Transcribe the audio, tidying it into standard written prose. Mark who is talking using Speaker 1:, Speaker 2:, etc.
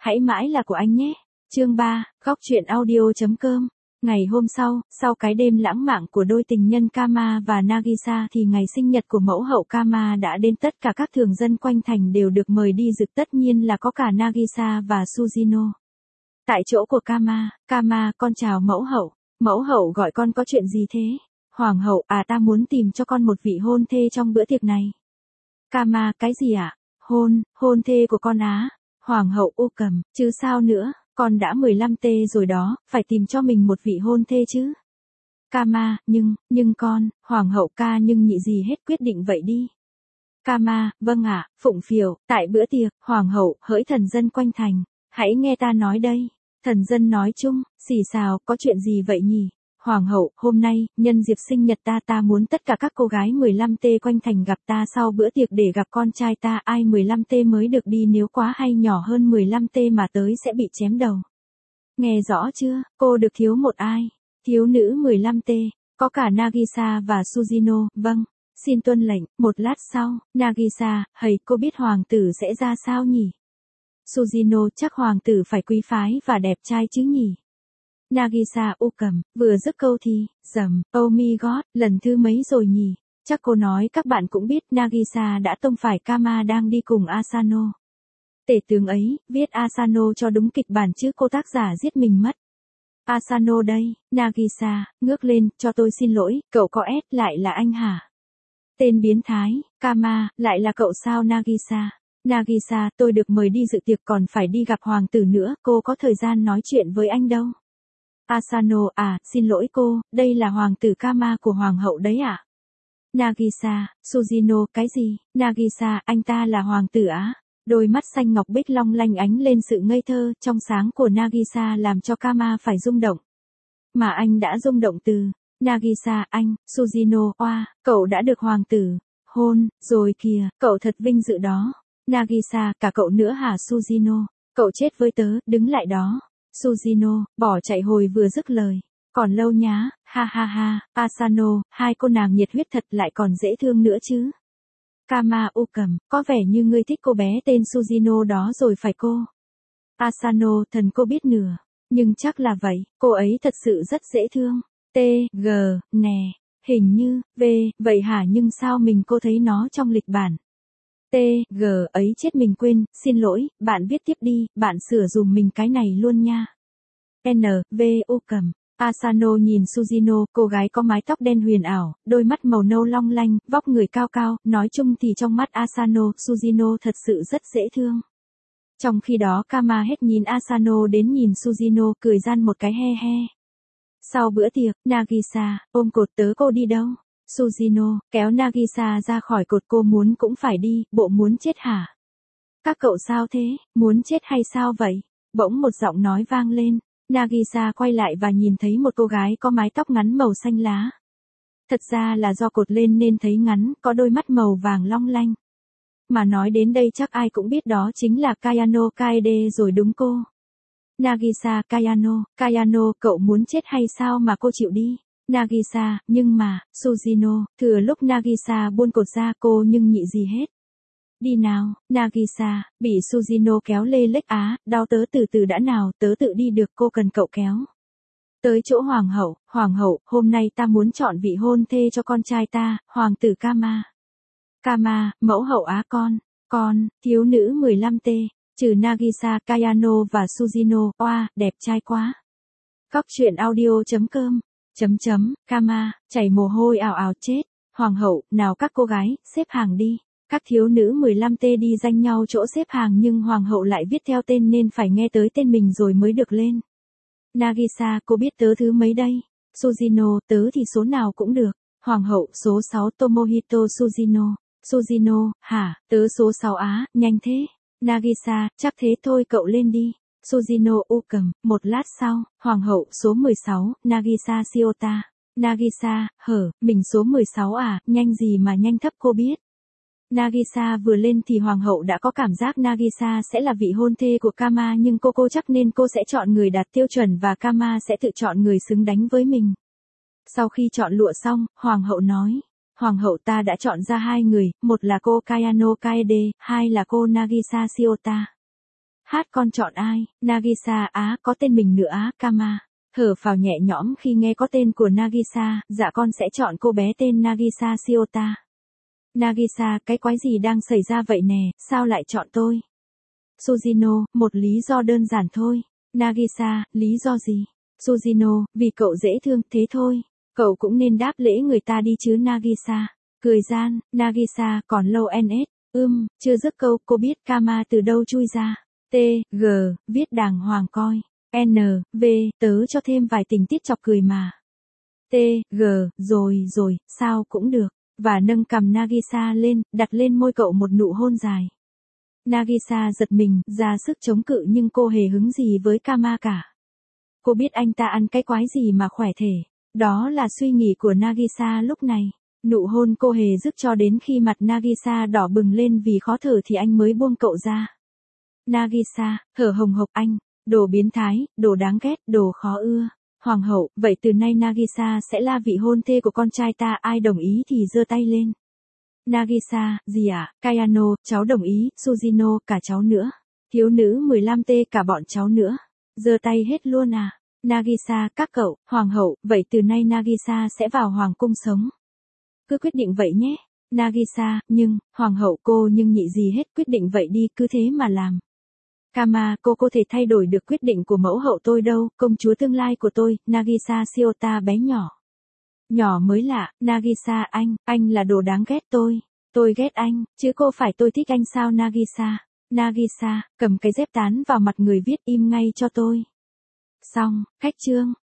Speaker 1: hãy mãi là của anh nhé. Chương 3, góc truyện audio.com. Ngày hôm sau cái đêm lãng mạn của đôi tình nhân Kama và Nagisa thì ngày sinh nhật của mẫu hậu Kama đã đến, tất cả các thường dân quanh thành đều được mời đi dự, tất nhiên là có cả Nagisa và Sujino. Tại chỗ của Kama, con chào mẫu hậu gọi con có chuyện gì thế? Hoàng hậu, ta muốn tìm cho con một vị hôn thê trong bữa tiệc này. Kama, cái gì ạ? Hôn thê của con á? Hoàng hậu, cầm, chứ sao nữa, con đã 15 tê rồi đó, phải tìm cho mình một vị hôn thê chứ. Kama, nhưng con, Hoàng hậu ca nhưng nhị gì hết, quyết định vậy đi. Kama, vâng ạ, phụng phịu, tại bữa tiệc, Hoàng hậu, hỡi thần dân quanh thành, hãy nghe ta nói đây. Thần dân nói chung, xì xào, có chuyện gì vậy nhỉ? Hoàng hậu, hôm nay, nhân dịp sinh nhật ta muốn tất cả các cô gái 15 tê quanh thành gặp ta sau bữa tiệc để gặp con trai ta, ai 15 tê mới được đi, nếu quá hay nhỏ hơn 15 tê mà tới sẽ bị chém đầu. Nghe rõ chưa, cô được thiếu một ai? Thiếu nữ 15 tê, có cả Nagisa và Sujino, vâng, xin tuân lệnh. Một lát sau, Nagisa, hầy, cô biết hoàng tử sẽ ra sao nhỉ? Sujino, chắc hoàng tử phải quý phái và đẹp trai chứ nhỉ? Nagisa, cầm, vừa dứt câu thì, oh my god, lần thứ mấy rồi nhỉ? Chắc cô nói các bạn cũng biết Nagisa đã tông phải Kama đang đi cùng Asano. Tể tướng ấy, viết Asano cho đúng kịch bản chứ cô tác giả giết mình mất. Asano đây, Nagisa, ngước lên, cho tôi xin lỗi, cậu có S lại là anh hả? Tên biến thái, Kama, lại là cậu sao Nagisa? Nagisa, tôi được mời đi dự tiệc còn phải đi gặp hoàng tử nữa, cô có thời gian nói chuyện với anh đâu. Asano, xin lỗi cô, đây là hoàng tử Kama của hoàng hậu đấy ạ. Nagisa, Sujino, cái gì? Nagisa, anh ta là hoàng tử á? Đôi mắt xanh ngọc bích long lanh ánh lên sự ngây thơ, trong sáng của Nagisa làm cho Kama phải rung động. Mà anh đã rung động từ Nagisa, anh, Sujino, cậu đã được hoàng tử hôn rồi kìa, cậu thật vinh dự đó. Nagisa, cả cậu nữa hả Sujino? Cậu chết với tớ, đứng lại đó. Sujino, bỏ chạy hồi vừa dứt lời. Còn lâu nhá, ha ha ha, Asano, hai cô nàng nhiệt huyết thật, lại còn dễ thương nữa chứ. Kama, cầm, có vẻ như ngươi thích cô bé tên Sujino đó rồi phải cô? Asano, thần cô biết nửa, nhưng chắc là vậy, cô ấy thật sự rất dễ thương. Nè, hình như, vậy hả, nhưng sao cô thấy nó trong lịch bản? Ấy chết mình quên, xin lỗi, bạn viết tiếp đi, bạn sửa dùm mình cái này luôn nha. Cầm. Asano nhìn Sujino, cô gái có mái tóc đen huyền ảo, đôi mắt màu nâu long lanh, vóc người cao cao, nói chung thì trong mắt Asano, Sujino thật sự rất dễ thương. Trong khi đó Kama hết nhìn Asano đến nhìn Sujino, cười gian một cái he he. Sau bữa tiệc, Nagisa, ôm cột, tớ cô đi đâu? Sujino, kéo Nagisa ra khỏi cột, cô muốn cũng phải đi, bộ muốn chết hả? Các cậu sao thế, muốn chết hay sao vậy? Bỗng một giọng nói vang lên, Nagisa quay lại và nhìn thấy một cô gái có mái tóc ngắn màu xanh lá. Thật ra là do cột lên nên thấy ngắn, có đôi mắt màu vàng long lanh. Mà nói đến đây chắc ai cũng biết đó chính là Kayano Kaede rồi đúng cô. Nagisa, Kayano, cậu muốn chết hay sao mà cô chịu đi? Nagisa, nhưng mà, Sujino, thừa lúc Nagisa buông cột ra cô nhưng nhị gì hết. Đi nào, Nagisa, bị Sujino kéo lê lếch đau tớ từ từ đã nào, tớ tự đi được, cô cần cậu kéo. Tới chỗ hoàng hậu, hôm nay ta muốn chọn vị hôn thê cho con trai ta, hoàng tử Kama. Kama, mẫu hậu con, thiếu nữ 15 tê, trừ Nagisa, Kayano và Sujino, đẹp trai quá. Góc truyện audio.com. Kama, chảy mồ hôi ào ào chết. Hoàng hậu, nào các cô gái, xếp hàng đi. Các thiếu nữ 15 tê đi danh nhau chỗ xếp hàng nhưng hoàng hậu lại viết theo tên nên phải nghe tới tên mình rồi mới được lên. Nagisa, cô biết tớ thứ mấy đây? Sujino, tớ thì số nào cũng được. Hoàng hậu, số 6 Tomohito Sujino. Sujino, hả, tớ số 6 nhanh thế. Nagisa, chắc thế thôi cậu lên đi. Sujino, cầm, một lát sau, hoàng hậu, số 16, Nagisa Shiota. Nagisa, mình số 16 nhanh gì mà nhanh thấp cô biết. Nagisa vừa lên thì hoàng hậu đã có cảm giác Nagisa sẽ là vị hôn thê của Kama nhưng cô chắc nên cô sẽ chọn người đạt tiêu chuẩn và Kama sẽ tự chọn người xứng đánh với mình. Sau khi chọn lựa xong, hoàng hậu nói, hoàng hậu ta đã chọn ra hai người, một là cô Kayano Kaede, hai là cô Nagisa Shiota. Hát con chọn ai? Nagisa á, có tên mình nữa á, Kama. Thở phào nhẹ nhõm khi nghe có tên của Nagisa, dạ con sẽ chọn cô bé tên Nagisa Shiota. Nagisa, cái quái gì đang xảy ra vậy nè, sao lại chọn tôi? Sujino, một lý do đơn giản thôi. Nagisa, lý do gì? Sujino, vì cậu dễ thương, thế thôi. Cậu cũng nên đáp lễ người ta đi chứ Nagisa. Cười gian, Nagisa, còn lâu NS. Chưa dứt câu, cô biết Kama từ đâu chui ra. T, G, viết đàng hoàng coi. N, V, tớ cho thêm vài tình tiết chọc cười mà. T, G, rồi, sao cũng được. Và nâng cằm Nagisa lên, đặt lên môi cậu một nụ hôn dài. Nagisa giật mình, ra sức chống cự nhưng cô hề hứng gì với Kama cả. Cô biết anh ta ăn cái quái gì mà khỏe thể. Đó là suy nghĩ của Nagisa lúc này. Nụ hôn cô hề dứt cho đến khi mặt Nagisa đỏ bừng lên vì khó thở thì anh mới buông cậu ra. Nagisa, thở hồng hộc anh, đồ biến thái, đồ đáng ghét, đồ khó ưa. Hoàng hậu, vậy từ nay Nagisa sẽ là vị hôn thê của con trai ta, ai đồng ý thì giơ tay lên. Nagisa, gì ạ? Kayano, cháu đồng ý, Sujino, cả cháu nữa. Thiếu nữ 15T, cả bọn cháu nữa. Giơ tay hết luôn à? Nagisa, các cậu, hoàng hậu, vậy từ nay Nagisa sẽ vào hoàng cung sống. Cứ quyết định vậy nhé. Nagisa, nhưng, hoàng hậu cô nhưng nhị gì hết, quyết định vậy đi, cứ thế mà làm. Kama, cô có thể thay đổi được quyết định của mẫu hậu tôi đâu, công chúa tương lai của tôi, Nagisa Shiota bé nhỏ. Nhỏ mới lạ, Nagisa anh là đồ đáng ghét tôi ghét anh, chứ cô phải tôi thích anh sao Nagisa. Nagisa, cầm cái dép tán vào mặt người viết im ngay cho tôi. Xong, khách chương.